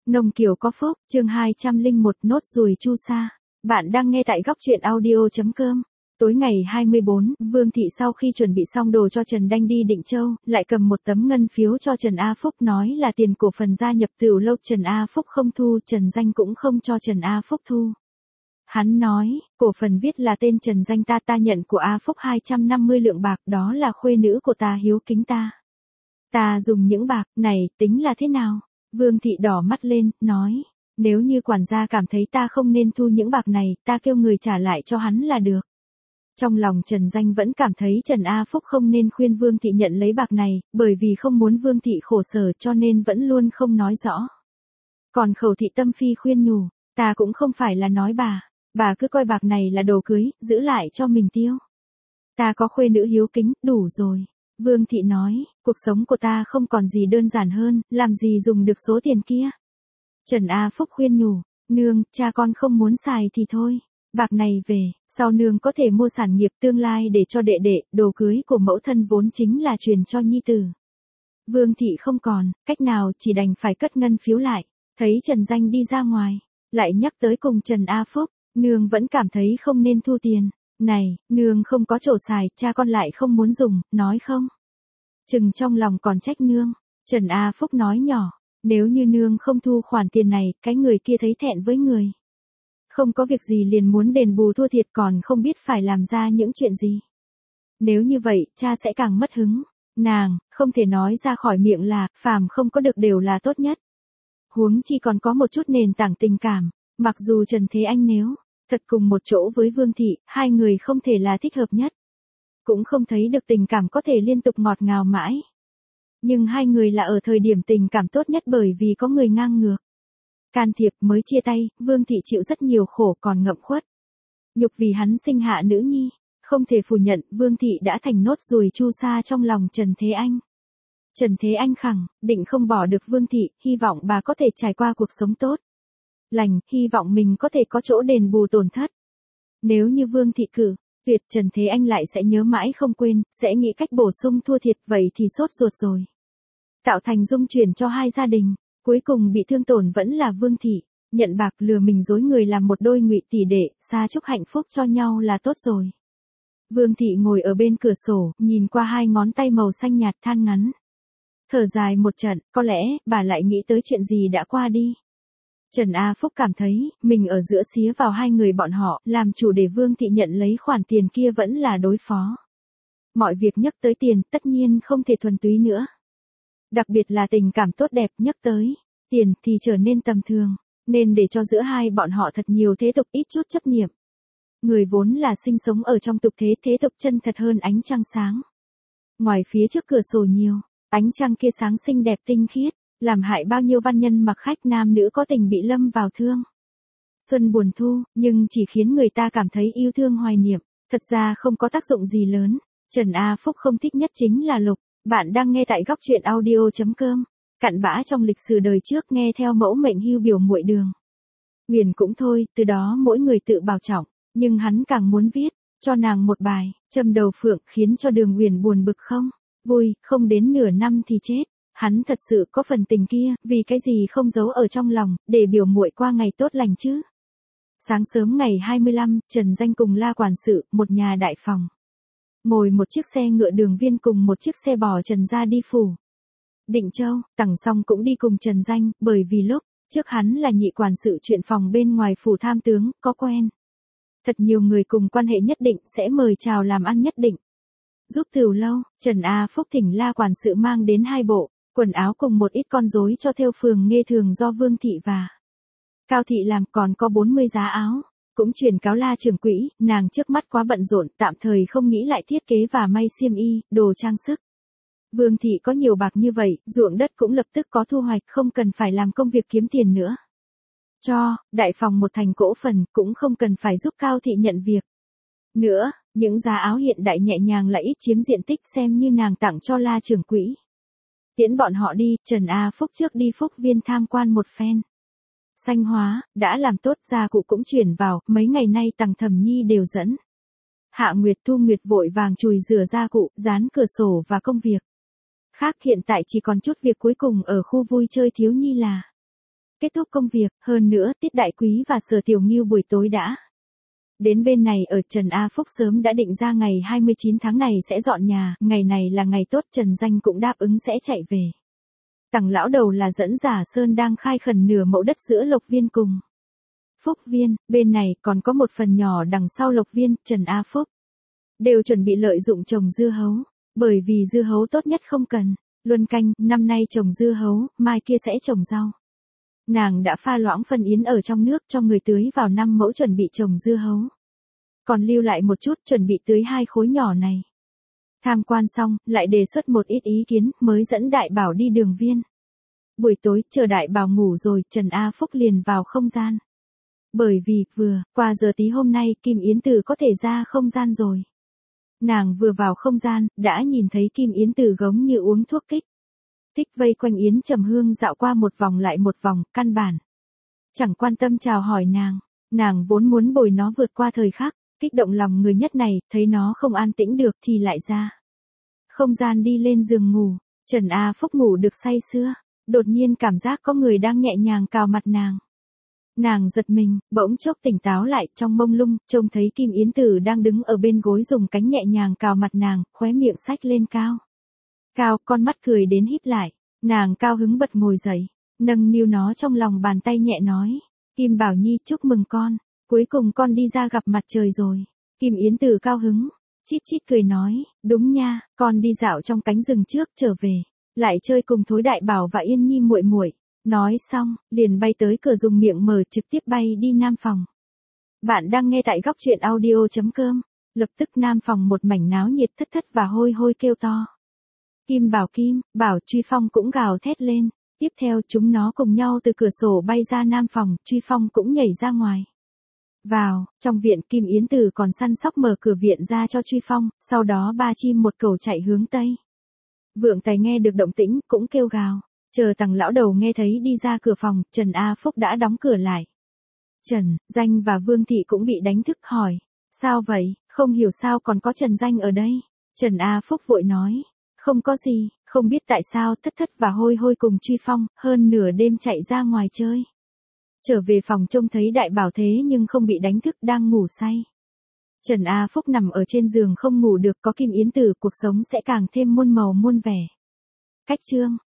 Nông Kiều có phúc, chương 201 nốt ruồi chu sa. Bạn đang nghe tại góc truyện audio.com. Tối ngày 24, Vương Thị sau khi chuẩn bị xong đồ cho Trần Đanh đi Định Châu, lại cầm một tấm ngân phiếu cho Trần A Phúc nói là tiền cổ phần gia nhập Tửu Lâu. Trần A Phúc không thu, Trần Danh cũng không cho Trần A Phúc thu. Hắn nói, cổ phần viết là tên Trần Danh ta nhận của A Phúc 250 lượng bạc, đó là khuê nữ của ta hiếu kính ta. Ta dùng những bạc này tính là thế nào? Vương Thị đỏ mắt lên, nói, nếu như quản gia cảm thấy ta không nên thu những bạc này, ta kêu người trả lại cho hắn là được. Trong lòng Trần Danh vẫn cảm thấy Trần A Phúc không nên khuyên Vương Thị nhận lấy bạc này, bởi vì không muốn Vương Thị khổ sở cho nên vẫn luôn không nói rõ. Còn Khẩu Thị Tâm Phi khuyên nhủ, ta cũng không phải là nói bà cứ coi bạc này là đồ cưới, giữ lại cho mình tiêu. Ta có khuê nữ hiếu kính, đủ rồi. Vương Thị nói, cuộc sống của ta không còn gì đơn giản hơn, làm gì dùng được số tiền kia. Trần A Phúc khuyên nhủ, nương, cha con không muốn xài thì thôi. Bạc này về, sau nương có thể mua sản nghiệp tương lai để cho đệ đệ, đồ cưới của mẫu thân vốn chính là truyền cho nhi tử. Vương Thị không còn, cách nào chỉ đành phải cất ngân phiếu lại, thấy Trần Danh đi ra ngoài, lại nhắc tới cùng Trần A Phúc, nương vẫn cảm thấy không nên thu tiền. Này, nương không có chỗ xài, cha con lại không muốn dùng, nói không? Chừng trong lòng còn trách nương, Trần A Phúc nói nhỏ, nếu như nương không thu khoản tiền này, cái người kia thấy thẹn với người. Không có việc gì liền muốn đền bù thua thiệt còn không biết phải làm ra những chuyện gì. Nếu như vậy, cha sẽ càng mất hứng. Nàng, không thể nói ra khỏi miệng là, phàm không có được đều là tốt nhất. Huống chi còn có một chút nền tảng tình cảm, mặc dù Trần Thế Anh nếu thật cùng một chỗ với Vương Thị, hai người không thể là thích hợp nhất. Cũng không thấy được tình cảm có thể liên tục ngọt ngào mãi. Nhưng hai người là ở thời điểm tình cảm tốt nhất bởi vì có người ngang ngược. Can thiệp mới chia tay, Vương Thị chịu rất nhiều khổ còn ngậm khuất. Nhục vì hắn sinh hạ nữ nhi, không thể phủ nhận Vương Thị đã thành nốt ruồi chu sa trong lòng Trần Thế Anh. Trần Thế Anh khẳng định không bỏ được Vương Thị, hy vọng bà có thể trải qua cuộc sống tốt lành, hy vọng mình có thể có chỗ đền bù tổn thất. Nếu như Vương Thị cử tuyệt, Trần Thế Anh lại sẽ nhớ mãi không quên, sẽ nghĩ cách bổ sung thua thiệt, vậy thì sốt ruột rồi. Tạo thành dung chuyển cho hai gia đình, cuối cùng bị thương tổn vẫn là Vương Thị, nhận bạc lừa mình dối người làm một đôi ngụy tỷ đệ, xa chúc hạnh phúc cho nhau là tốt rồi. Vương Thị ngồi ở bên cửa sổ, nhìn qua hai ngón tay màu xanh nhạt than ngắn. Thở dài một trận, có lẽ, bà lại nghĩ tới chuyện gì đã qua đi. Trần A Phúc cảm thấy, mình ở giữa xía vào hai người bọn họ, làm chủ để Vương Thị nhận lấy khoản tiền kia vẫn là đối phó. Mọi việc nhắc tới tiền, tất nhiên không thể thuần túy nữa. Đặc biệt là tình cảm tốt đẹp nhắc tới tiền thì trở nên tầm thường, nên để cho giữa hai bọn họ thật nhiều thế tục ít chút chấp niệm. Người vốn là sinh sống ở trong tục thế tục chân thật hơn ánh trăng sáng. Ngoài phía trước cửa sổ nhiều, ánh trăng kia sáng xinh đẹp tinh khiết, làm hại bao nhiêu văn nhân mặc khách nam nữ có tình bị lâm vào thương. Xuân buồn thu, nhưng chỉ khiến người ta cảm thấy yêu thương hoài niệm, thật ra không có tác dụng gì lớn. Trần A Phúc không thích nhất chính là Lục. Bạn đang nghe tại góc truyện audio.com. Cặn bã trong lịch sử đời trước nghe theo mẫu mệnh hưu biểu muội Đường Huyền cũng thôi, từ đó mỗi người tự bảo trọng, nhưng hắn càng muốn viết cho nàng một bài châm đầu phượng, khiến cho Đường Huyền buồn bực không vui, không đến nửa năm thì chết. Hắn thật sự có phần tình kia, vì cái gì không giấu ở trong lòng, để biểu muội qua ngày tốt lành chứ. Sáng sớm ngày 25, Trần Danh cùng La quản sự, một nhà đại phòng. Ngồi một chiếc xe ngựa Đường Viên cùng một chiếc xe bò Trần ra đi phủ Định Châu, Tằng Song cũng đi cùng Trần Danh, bởi vì lúc trước hắn là nhị quản sự chuyện phòng bên ngoài phủ tham tướng, có quen. Thật nhiều người cùng quan hệ nhất định sẽ mời chào làm ăn nhất định. Giúp Tửu Lâu, Trần A Phúc thỉnh La quản sự mang đến 2 bộ quần áo cùng một ít con rối cho theo phường nghê thường do Vương Thị và Cao Thị làm, còn có 40 giá áo. Cũng truyền cáo La trưởng quỹ, nàng trước mắt quá bận rộn, tạm thời không nghĩ lại thiết kế và may xiêm y, đồ trang sức. Vương Thị có nhiều bạc như vậy, ruộng đất cũng lập tức có thu hoạch, không cần phải làm công việc kiếm tiền nữa. Đại phòng một thành cổ phần, cũng không cần phải giúp Cao Thị nhận việc nữa, những giá áo hiện đại nhẹ nhàng lại ít chiếm diện tích, xem như nàng tặng cho La trưởng quỹ. Tiễn bọn họ đi, Trần A Phúc trước đi Phúc Viên tham quan một phen. Xanh hóa, đã làm tốt, gia cụ cũng chuyển vào, mấy ngày nay Tằng Thẩm Nhi đều dẫn. Hạ Nguyệt Thu Nguyệt vội vàng chùi rửa gia cụ, dán cửa sổ và công việc khác hiện tại chỉ còn chút việc cuối cùng ở khu vui chơi thiếu nhi là Kết thúc công việc, hơn nữa Tiết Đại Quý và Sở Tiểu Ngưu buổi tối đã đến bên này ở. Trần A Phúc sớm đã định ra ngày 29 tháng này sẽ dọn nhà, ngày này là ngày tốt, Trần Danh cũng đáp ứng sẽ chạy về. Tằng lão đầu là dẫn Giả Sơn đang khai khẩn nửa mẫu đất giữa Lộc Viên cùng Phúc Viên, bên này còn có một phần nhỏ đằng sau Lộc Viên. Trần A Phúc đều chuẩn bị lợi dụng trồng dưa hấu, bởi vì dưa hấu tốt nhất không cần luân canh, năm nay trồng dưa hấu, mai kia sẽ trồng rau. Nàng đã pha loãng phân yến ở trong nước cho người tưới vào 5 mẫu chuẩn bị trồng dưa hấu. Còn lưu lại một chút chuẩn bị tưới 2 khối nhỏ này. Tham quan xong, lại đề xuất một ít ý kiến, mới dẫn Đại Bảo đi Đường Viên. Buổi tối, chờ Đại Bảo ngủ rồi, Trần A Phúc liền vào không gian. Bởi vì, vừa qua giờ tí hôm nay, Kim Yến Tử có thể ra không gian rồi. Nàng vừa vào không gian, đã nhìn thấy Kim Yến Tử giống như uống thuốc kích thích vây quanh Yến Trầm Hương dạo qua một vòng lại một vòng, căn bản chẳng quan tâm chào hỏi nàng vốn muốn bồi nó vượt qua thời khắc, kích động lòng người nhất này, thấy nó không an tĩnh được thì lại ra không gian đi lên giường ngủ. Trần A Phúc ngủ được say sưa, đột nhiên cảm giác có người đang nhẹ nhàng cào mặt nàng. Nàng giật mình, bỗng chốc tỉnh táo lại, trong mông lung, trông thấy Kim Yến Tử đang đứng ở bên gối dùng cánh nhẹ nhàng cào mặt nàng, khóe miệng xách lên cao. Con mắt cười đến híp lại, nàng cao hứng bật ngồi dậy, nâng niu nó trong lòng bàn tay nhẹ nói, Kim Bảo Nhi chúc mừng con, cuối cùng con đi ra gặp mặt trời rồi. Kim Yến Tử cao hứng, chít chít cười nói, đúng nha, con đi dạo trong cánh rừng trước trở về, lại chơi cùng Thối Đại Bảo và Yên Nhi muội muội. Nói xong, liền bay tới cửa dùng miệng mở trực tiếp bay đi Nam Phòng. Bạn đang nghe tại góc truyện audio.com, lập tức Nam Phòng một mảnh náo nhiệt thất thất và hôi hôi kêu to. Kim Bảo Truy Phong cũng gào thét lên, tiếp theo chúng nó cùng nhau từ cửa sổ bay ra Nam Phòng, Truy Phong cũng nhảy ra ngoài. Vào, trong viện Kim Yến Tử còn săn sóc mở cửa viện ra cho Truy Phong, sau đó 3 chim một cẩu chạy hướng Tây. Vượng Tài nghe được động tĩnh, cũng kêu gào. Chờ Tằng lão đầu nghe thấy đi ra cửa phòng, Trần A Phúc đã đóng cửa lại. Trần Danh và Vương Thị cũng bị đánh thức hỏi. Sao vậy, không hiểu sao còn có Trần Danh ở đây. Trần A Phúc vội nói. Không có gì, không biết tại sao thất thất và hôi hôi cùng Truy Phong, hơn nửa đêm chạy ra ngoài chơi. Trở về phòng trông thấy Đại Bảo thế nhưng không bị đánh thức, đang ngủ say. Trần A Phúc nằm ở trên giường không ngủ được, có Kim Yến Tử cuộc sống sẽ càng thêm muôn màu muôn vẻ. Cách chương